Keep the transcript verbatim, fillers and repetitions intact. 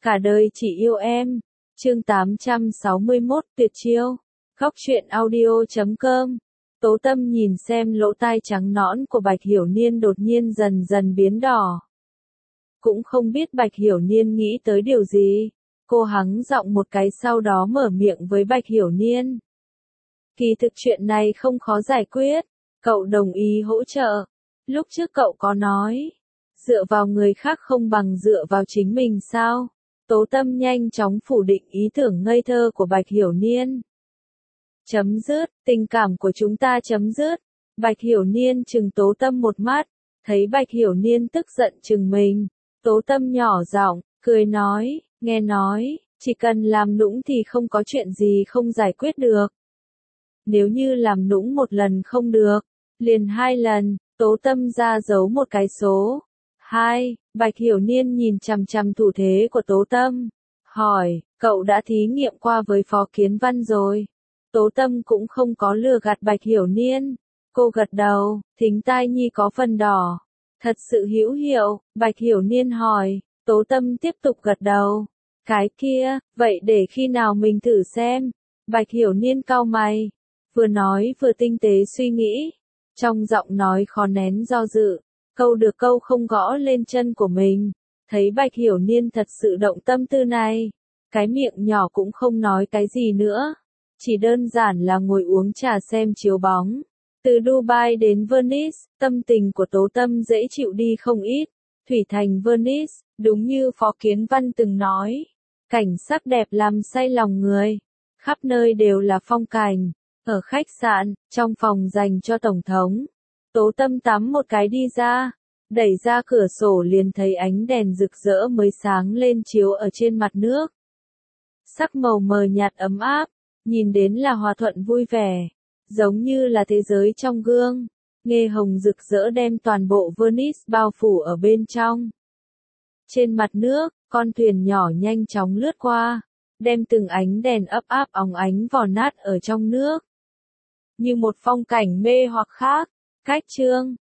Cả đời chỉ yêu em. Chương tám trăm sáu mươi mốt Tuyệt chiêu. Góc truyện audio chấm com. Tố Tâm nhìn xem lỗ tai trắng nõn của Bạch Hiểu Niên đột nhiên dần dần biến đỏ. Cũng không biết Bạch Hiểu Niên nghĩ tới điều gì. Cô hắng giọng một cái sau đó mở miệng với Bạch Hiểu Niên. Kỳ thực chuyện này không khó giải quyết. Cậu đồng ý hỗ trợ. Lúc trước cậu có nói. Dựa vào người khác không bằng dựa vào chính mình sao? Tố Tâm nhanh chóng phủ định ý tưởng ngây thơ của Bạch Hiểu Niên. Chấm dứt, tình cảm của chúng ta chấm dứt. Bạch Hiểu Niên trừng Tố Tâm một mắt, thấy Bạch Hiểu Niên tức giận trừng mình. Tố Tâm nhỏ giọng, cười nói, nghe nói, chỉ cần làm nũng thì không có chuyện gì không giải quyết được. Nếu như làm nũng một lần không được, liền hai lần, Tố Tâm ra giấu một cái số. Hai, Bạch Hiểu Niên nhìn chằm chằm thủ thế của Tố Tâm. Hỏi, cậu đã thí nghiệm qua với Phó Kiến Văn rồi. Tố Tâm cũng không có lừa gạt Bạch Hiểu Niên. Cô gật đầu, thính tai nhi có phần đỏ. Thật sự hữu hiệu, Bạch Hiểu Niên hỏi. Tố Tâm tiếp tục gật đầu. Cái kia, vậy để khi nào mình thử xem. Bạch Hiểu Niên cau mày. Vừa nói vừa tinh tế suy nghĩ. Trong giọng nói khó nén do dự. Câu được câu không gõ lên chân của mình. Thấy Bạch Hiểu Niên thật sự động tâm tư này. Cái miệng nhỏ cũng không nói cái gì nữa. Chỉ đơn giản là ngồi uống trà xem chiếu bóng. Từ Dubai đến Venice, tâm tình của Tố Tâm dễ chịu đi không ít. Thủy thành Venice, đúng như Phó Kiến Văn từng nói. Cảnh sắc đẹp làm say lòng người. Khắp nơi đều là phong cảnh. Ở khách sạn, trong phòng dành cho Tổng thống. Tố Tâm tắm một cái đi ra. Đẩy ra cửa sổ liền thấy ánh đèn rực rỡ mới sáng lên chiếu ở trên mặt nước. Sắc màu mờ nhạt ấm áp. Nhìn đến là hòa thuận vui vẻ. Giống như là thế giới trong gương. Nghe hồng rực rỡ đem toàn bộ Venice bao phủ ở bên trong. Trên mặt nước, con thuyền nhỏ nhanh chóng lướt qua. Đem từng ánh đèn ấp áp óng ánh vò nát ở trong nước. Như một phong cảnh mê hoặc khác. Cách chương,